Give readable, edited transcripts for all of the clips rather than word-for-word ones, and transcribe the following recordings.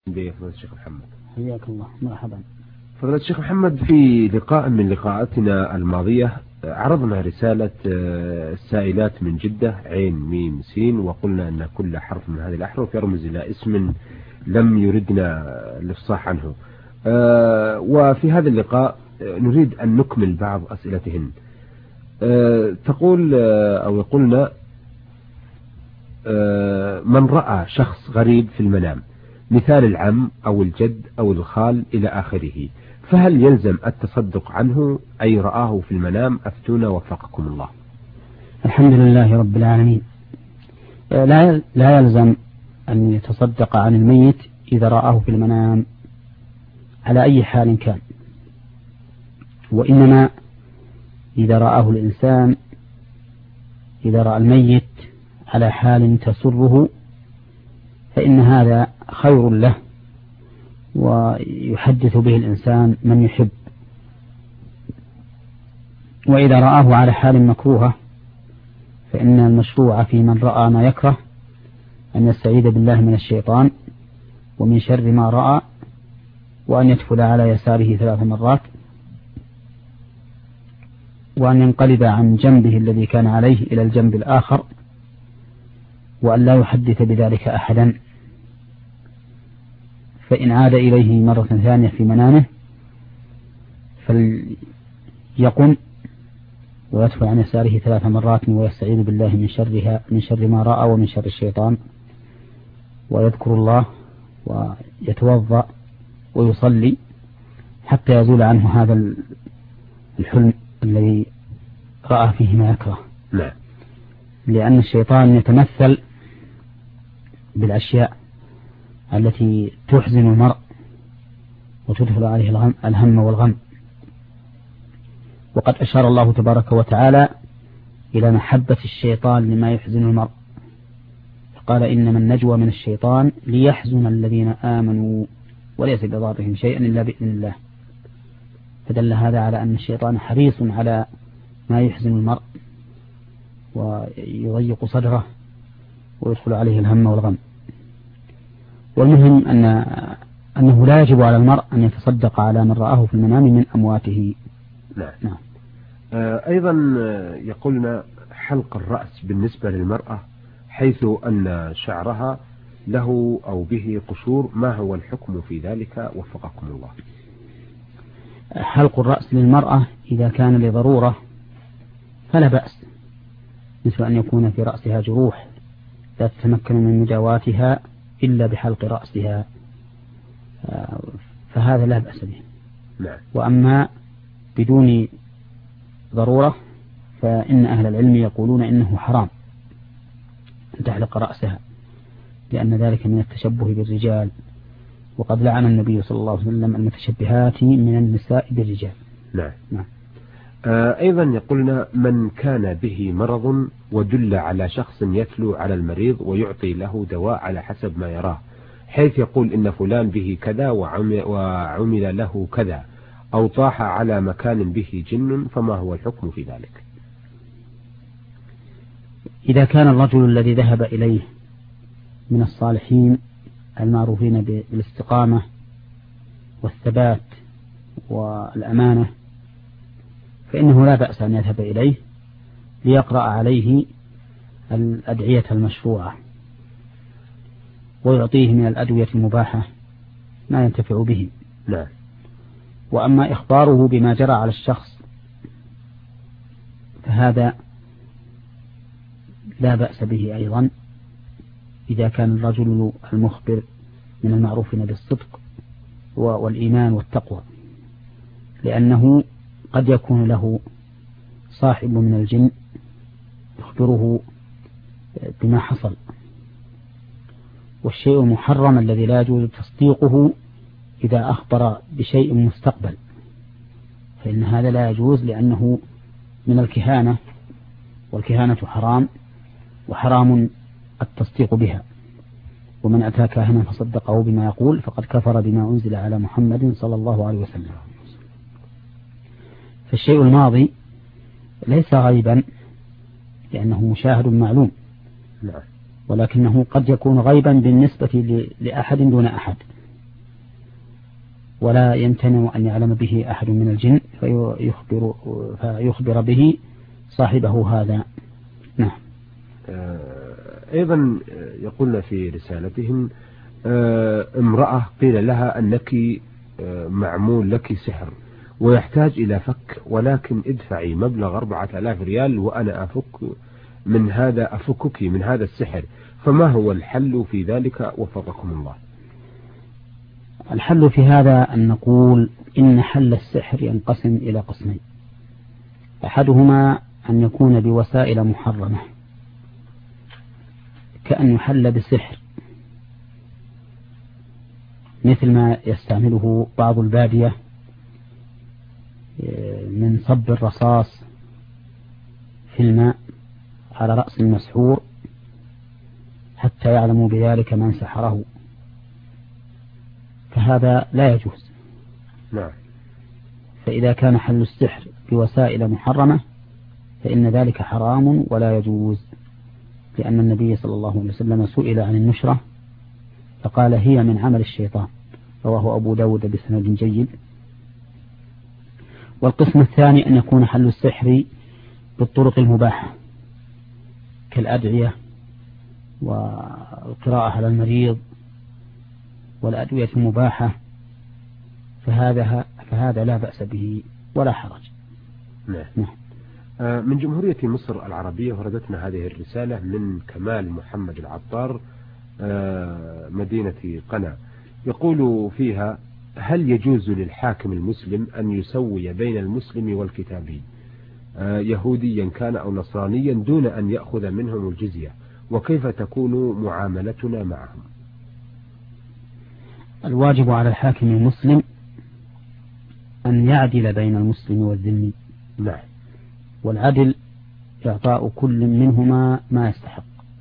بفضيلة الشيخ محمد. حياك الله. مرحبا. فضيلة الشيخ محمد، في لقاء من لقاءاتنا الماضية عرضنا رسالة السائلات من جدة عين ميم سين، وقلنا أن كل حرف من هذه الأحرف يرمز إلى اسم لم يردنا الإفصاح عنه. وفي هذا اللقاء نريد أن نكمل بعض أسئلتهن. تقول أو يقولنا: من رأى شخص غريب في المنام، مثال العم أو الجد أو الخال إلى آخره، فهل يلزم التصدق عنه أي رآه في المنام؟ أفتونا وفقكم الله. الحمد لله رب العالمين. لا يلزم أن يتصدق عن الميت إذا رآه في المنام على أي حال كان، وإنما إذا رآه الإنسان، إذا رأى الميت على حال تسره، فإن هذا خير له، ويحدث به الإنسان من يحب. وإذا رآه على حال مكروهة، فإن المشروع في من رأى ما يكره أن يستعيذ بالله من الشيطان ومن شر ما رأى، وأن يدخل على يساره 3 مرات، وأن ينقلب عن جنبه الذي كان عليه إلى الجنب الآخر، وأن لا يحدث بذلك أحدا. فإن عاد إليه مرة ثانية في منامه فليقم ويدخل عن يساره 3 مرات ويستعيذ بالله من شر ما رأى ومن شر الشيطان، ويذكر الله ويتوضأ ويصلي حتى يزول عنه هذا الحلم الذي رأى فيه ما يكره. لا. لأن الشيطان يتمثل بالأشياء التي تحزن المرء وتدخل عليه الهم والغم. وقد أشار الله تبارك وتعالى إلى محبة الشيطان لما يحزن المرء، فقال: إنما النجوى من الشيطان ليحزن الذين آمنوا وليس بضارهم شيئا إلا بإذن الله. فدل هذا على أن الشيطان حريص على ما يحزن المرء ويضيق صدره ويدخل عليه الهم والغم. والمهم أنه لا يجب على المرء أن يتصدق على من رآه في المنام من أمواته. نعم. أيضا يقولنا: حلق الرأس بالنسبة للمرأة حيث أن شعرها له أو به قشور، ما هو الحكم في ذلك وفقكم الله؟ حلق الرأس للمرأة إذا كان لضرورة فلا بأس، مثل أن يكون في رأسها جروح لا تتمكن من مداواتها إلا بحلق رأسها، فهذا لا بأس به. نعم. وأما بدون ضرورة فإن أهل العلم يقولون إنه حرام أن تحلق رأسها، لأن ذلك من التشبه بالرجال، وقد لعن النبي صلى الله عليه وسلم المتشبهات من النساء بالرجال. نعم. أيضا يقولنا: من كان به مرض ودل على شخص يتلو على المريض ويعطي له دواء على حسب ما يراه، حيث يقول إن فلان به كذا وعمل له كذا، أو طاح على مكان به جن، فما هو الحكم في ذلك؟ إذا كان الرجل الذي ذهب إليه من الصالحين المعروفين بالاستقامة والثبات والأمانة، فإنه لا بأس أن يذهب إليه ليقرأ عليه الأدعية المشروعة ويعطيه من الأدوية المباحة ما ينتفع به. لا. وأما إخباره بما جرى على الشخص فهذا لا بأس به أيضا، إذا كان الرجل المخبر من المعروفين بالصدق والإيمان والتقوى، لأنه قد يكون له صاحب من الجن يخبره بما حصل. والشيء المحرم الذي لا يجوز تصديقه إذا أخبر بشيء مستقبل، فإن هذا لا يجوز، لأنه من الكهانة، والكهانة حرام، وحرام التصديق بها. ومن أتى كاهنا فصدقه بما يقول فقد كفر بما أنزل على محمد صلى الله عليه وسلم. فالشيء الماضي ليس غيبا لأنه مشاهد معلوم، ولكنه قد يكون غيبا بالنسبة لأحد دون أحد. ولا يمتنع أن يعلم به أحد من الجن فيخبر به صاحبه هذا. نعم. أيضا يقولنا في رسالتهم امرأة قيل لها أنك معمول لك سحر ويحتاج إلى فك، ولكن ادفعي مبلغ 4000 ريال وأنا أفكك من هذا السحر، فما هو الحل في ذلك وفقكم الله؟ الحل في هذا أن نقول إن حل السحر ينقسم إلى قسمين: أحدهما أن يكون بوسائل محرمة كأن يحل بسحر، مثل ما يستعمله بعض البادية من صب الرصاص في الماء على رأس المسحور حتى يعلموا بذلك من سحره، فهذا لا يجوز. نعم. فإذا كان حل السحر بوسائل محرمة فإن ذلك حرام ولا يجوز، لأن النبي صلى الله عليه وسلم سئل عن النشرة فقال هي من عمل الشيطان، رواه أبو داود بسند جيد. والقسم الثاني أن يكون حل السحر بالطرق المباحة كالأدعية والقراءة على المريض والأدوية المباحة، فهذا لا بأس به ولا حرج. نعم. من جمهورية مصر العربية وردتنا هذه الرسالة من كمال محمد العطار مدينة قنا، يقول فيها: هل يجوز للحاكم المسلم أن يسوي بين المسلم والكتابي يهوديا كان أو نصرانيا دون أن يأخذ منهم الجزية، وكيف تكون معاملتنا معهم؟ الواجب على الحاكم المسلم أن يعدل بين المسلم والذمي. نعم. والعدل إعطاء كل منهما ما يستحق،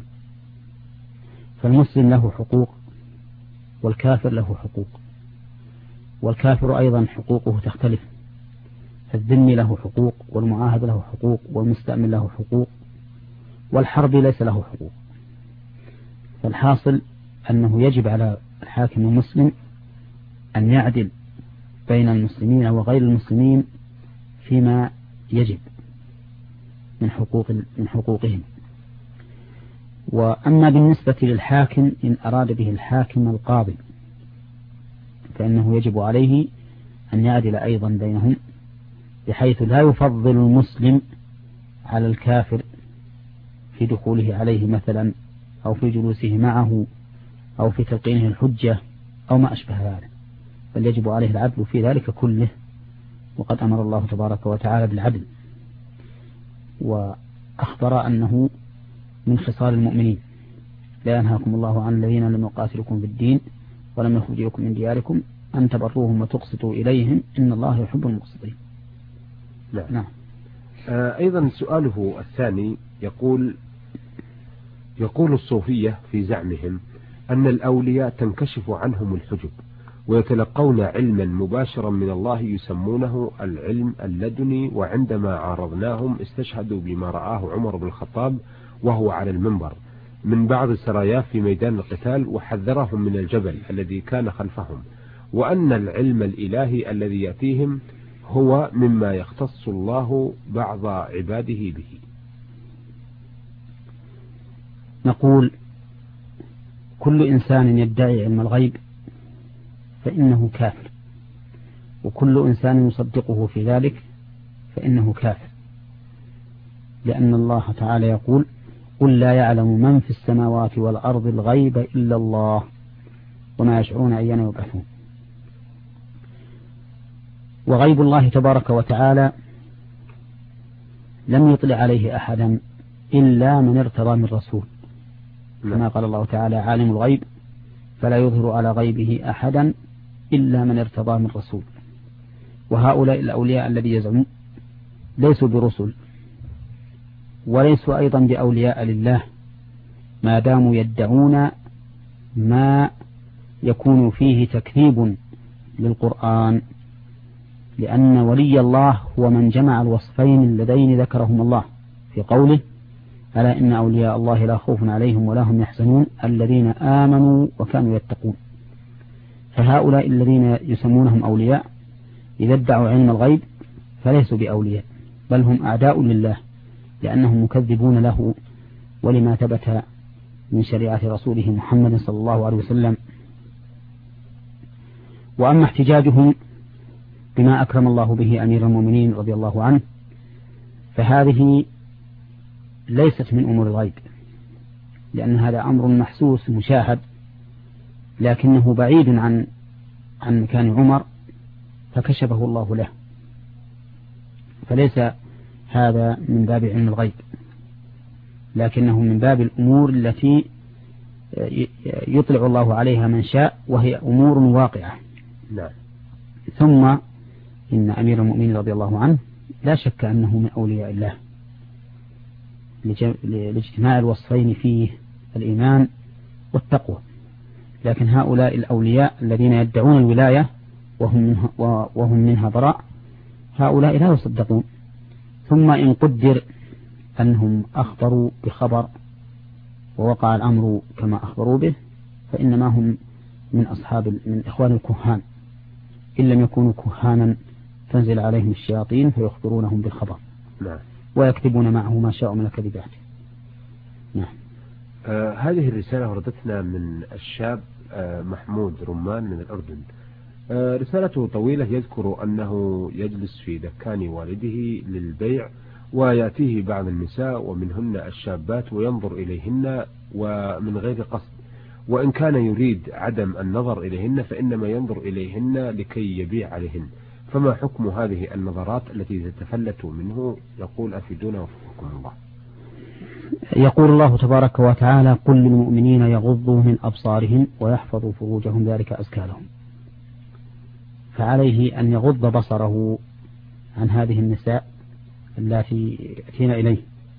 فالمسلم له حقوق والكافر له حقوق، والكافر أيضا حقوقه تختلف، فالذمي له حقوق والمعاهد له حقوق والمستأمن له حقوق والحرب ليس له حقوق. فالحاصل أنه يجب على الحاكم المسلم أن يعدل بين المسلمين وغير المسلمين فيما يجب من حقوقهم. وأما بالنسبة للحاكم إن أراد به الحاكم القاضي فإنه يجب عليه أن يعدل أيضا بينهم، بحيث لا يفضل المسلم على الكافر في دخوله عليه مثلا أو في جلوسه معه أو في تلقينه الحجة أو ما أشبه ذلك، بل يجب عليه العدل في ذلك كله، وقد أمر الله تبارك وتعالى بالعدل وأخبر أنه من خصال المؤمنين: لا ينهاكم الله عن الذين لم يقاتلكم في الدين ولم يخرجوكم من دياركم أن تبروهم وتقسطوا إليهم إن الله يحب المقسطين. نعم. أيضا سؤاله الثاني يقول الصوفية في زعمهم أن الأولياء تنكشف عنهم الحجب ويتلقون علما مباشرا من الله يسمونه العلم اللدني، وعندما عارضناهم استشهدوا بما رآه عمر بن الخطاب وهو على المنبر من بعض سراياه في ميدان القتال، وحذرهم من الجبل الذي كان خلفهم، وأن العلم الإلهي الذي يأتيهم هو مما يختص الله بعض عباده به. نقول: كل إنسان يدعي علم الغيب فإنه كافر، وكل إنسان يصدقه في ذلك فإنه كافر، لأن الله تعالى يقول: قل لا يعلم من في السماوات والأرض الغيب إلا الله وما يشعرون أيان يبعثون. وغيب الله تبارك وتعالى لم يطلع عليه أحدا إلا من ارتضى من رسول، كما قال الله تعالى: عالم الغيب فلا يظهر على غيبه أحدا إلا من ارتضى من رسول. وهؤلاء الأولياء الذي يزعمون ليسوا برسل وليسوا أيضا بأولياء لله، ما داموا يدعون ما يكون فيه تكذيب للقرآن، لأن ولي الله هو من جمع الوصفين اللذين ذكرهم الله في قوله: ألا إن أولياء الله لا خوف عليهم ولا هم يحزنون الذين آمنوا وكانوا يتقون. فهؤلاء الذين يسمونهم أولياء إذا ادعوا علم الغيب فليسوا بأولياء، بل هم أعداء لله، لأنهم مكذبون له ولما ثبت من شريعة رسوله محمد صلى الله عليه وسلم. وأما احتجاجهم بما أكرم الله به أمير المؤمنين رضي الله عنه فهذه ليست من أمور الغيب، لأن هذا أمر محسوس مشاهد، لكنه بعيد عن مكان عمر فكشفه الله له، فليس هذا من باب علم الغيب، لكنه من باب الأمور التي يطلع الله عليها من شاء، وهي أمور واقعة. لا. ثم إن أمير المؤمنين رضي الله عنه لا شك أنه من أولياء الله لاجتماع الوصفين فيه، الإيمان والتقوى. لكن هؤلاء الأولياء الذين يدعون الولاية وهم منها براء، هؤلاء لا يصدقون. ثم إن قدر أنهم أخبروا بخبر ووقع الأمر كما أخبروا به، فإنما هم من إخوان الكهان، إن لم يكونوا كهانا تنزل عليهم الشياطين فيخبرونهم بالخبر. نعم. ويكتبون معه ما شاءوا من الكذبات. نعم. هذه الرسالة وردتنا من الشاب محمود رمان من الأردن. رسالته طويلة، يذكر أنه يجلس في دكان والده للبيع، ويأتيه بعض النساء ومنهن الشابات وينظر إليهن ومن غير قصد، وإن كان يريد عدم النظر إليهن فإنما ينظر إليهن لكي يبيع عليهن، فما حكم هذه النظرات التي تتفلت منه؟ يقول أفيدونا وفقكم الله. يقول الله تبارك وتعالى: قل للمؤمنين يغضوا من أبصارهم ويحفظوا فروجهم ذلك أزكى لهم. فعليه أن يغض بصره عن هذه النساء التي يأتين إليه،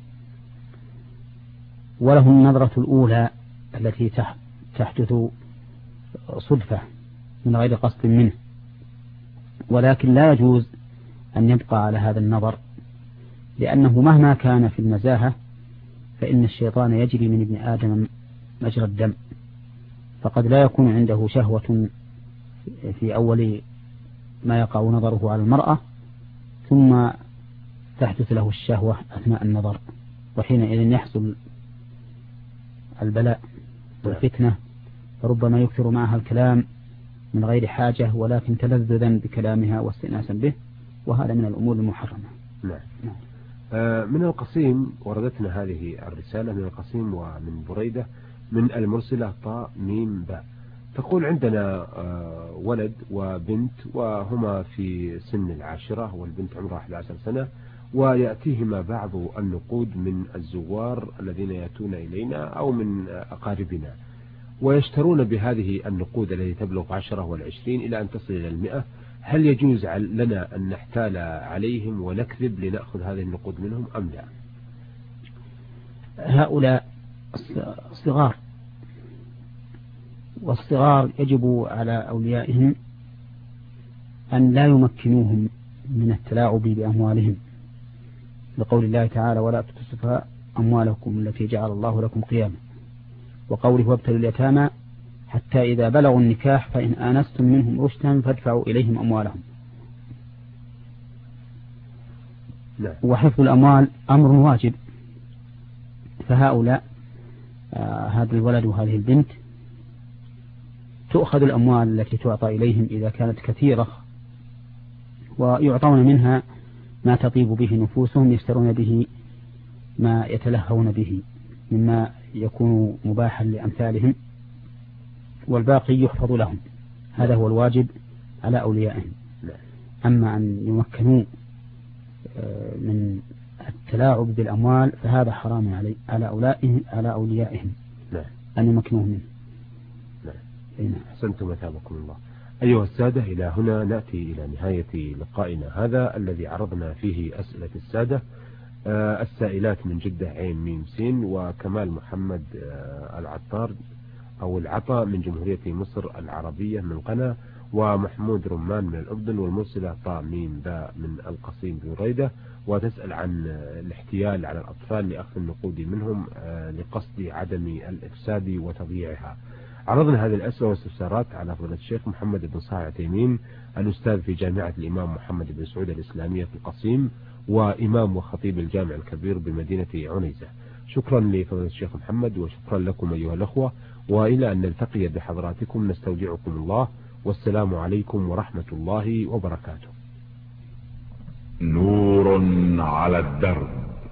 وله النظرة الأولى التي تحدث صدفة من غير قصد منه، ولكن لا يجوز أن يبقى على هذا النظر، لأنه مهما كان في النزاهة فإن الشيطان يجري من ابن آدم مجرى الدم، فقد لا يكون عنده شهوة في أول ما يقع نظره على المرأة، ثم تحدث له الشهوة أثناء النظر، وحينئذ يحصل البلاء والفتنة، فربما يكثر معها الكلام من غير حاجة ولكن تلذذا بكلامها واستئناسا به، وهذا من الأمور المحرمة. نعم. من القصيم وردتنا هذه الرسالة من القصيم ومن بريدة من المرسلة طاء ميم باء، تقول: عندنا ولد وبنت وهما في سن 10، والبنت عمرها 11 سنة، ويأتيهما بعض النقود من الزوار الذين يأتون إلينا أو من أقاربنا، ويشترون بهذه النقود التي تبلغ 10 و20 إلى أن تصل إلى 100. هل يجوز لنا أن نحتال عليهم ونكذب لنأخذ هذه النقود منهم أم لا؟ هؤلاء صغار، والصغار يجب على أوليائهم أن لا يمكنوهم من التلاعب بأموالهم، لقول الله تعالى: ولا تؤتوا السفهاء أموالكم التي جعل الله لكم قياما، وقوله: وابتلوا اليتامى حتى إذا بلغوا النكاح فإن آنستم منهم رشدا فادفعوا إليهم أموالهم. وحفظ الأموال أمر واجب، فهؤلاء هذا الولد وهذه البنت تؤخذ الأموال التي تعطى إليهم إذا كانت كثيرة، ويعطون منها ما تطيب به نفوسهم، يشترون به ما يتلهون به مما يكون مباحا لأمثالهم، والباقي يحفظ لهم. هذا هو الواجب على أوليائهم. أما أن يمكنوا من التلاعب بالأموال فهذا حرام على أوليائهم أن يمكنوه منه. أحسنتم مثابكم الله. أيها السادة، إلى هنا نأتي إلى نهاية لقائنا هذا الذي عرضنا فيه أسئلة السادة السائلات من جدة عين ميم سين، وكمال محمد العطار أو العطا من جمهورية مصر العربية من قنا، ومحمود رمان من الأردن، والمرسلة طاء ميم باء من القصيم بريدة، وتسأل عن الاحتيال على الأطفال لأخذ النقود منهم لقصد عدم الإفساد وتضييعها. عرضنا هذه الأسئلة والاستفسارات على فضيلة الشيخ محمد بن صالح العثيمين، الأستاذ في جامعة الإمام محمد بن سعود الإسلامية في القصيم، وإمام وخطيب الجامع الكبير بمدينة عنيزة. شكرا لفضيلة الشيخ محمد، وشكرا لكم أيها الأخوة، وإلى أن نلتقي بحضراتكم نستودعكم الله، والسلام عليكم ورحمة الله وبركاته. نور على الدرب،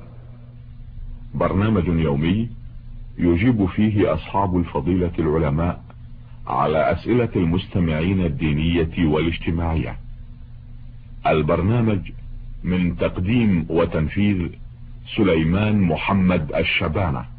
برنامج يومي يجيب فيه أصحاب الفضيلة العلماء على أسئلة المستمعين الدينية والاجتماعية. البرنامج من تقديم وتنفيذ سليمان محمد الشبانة.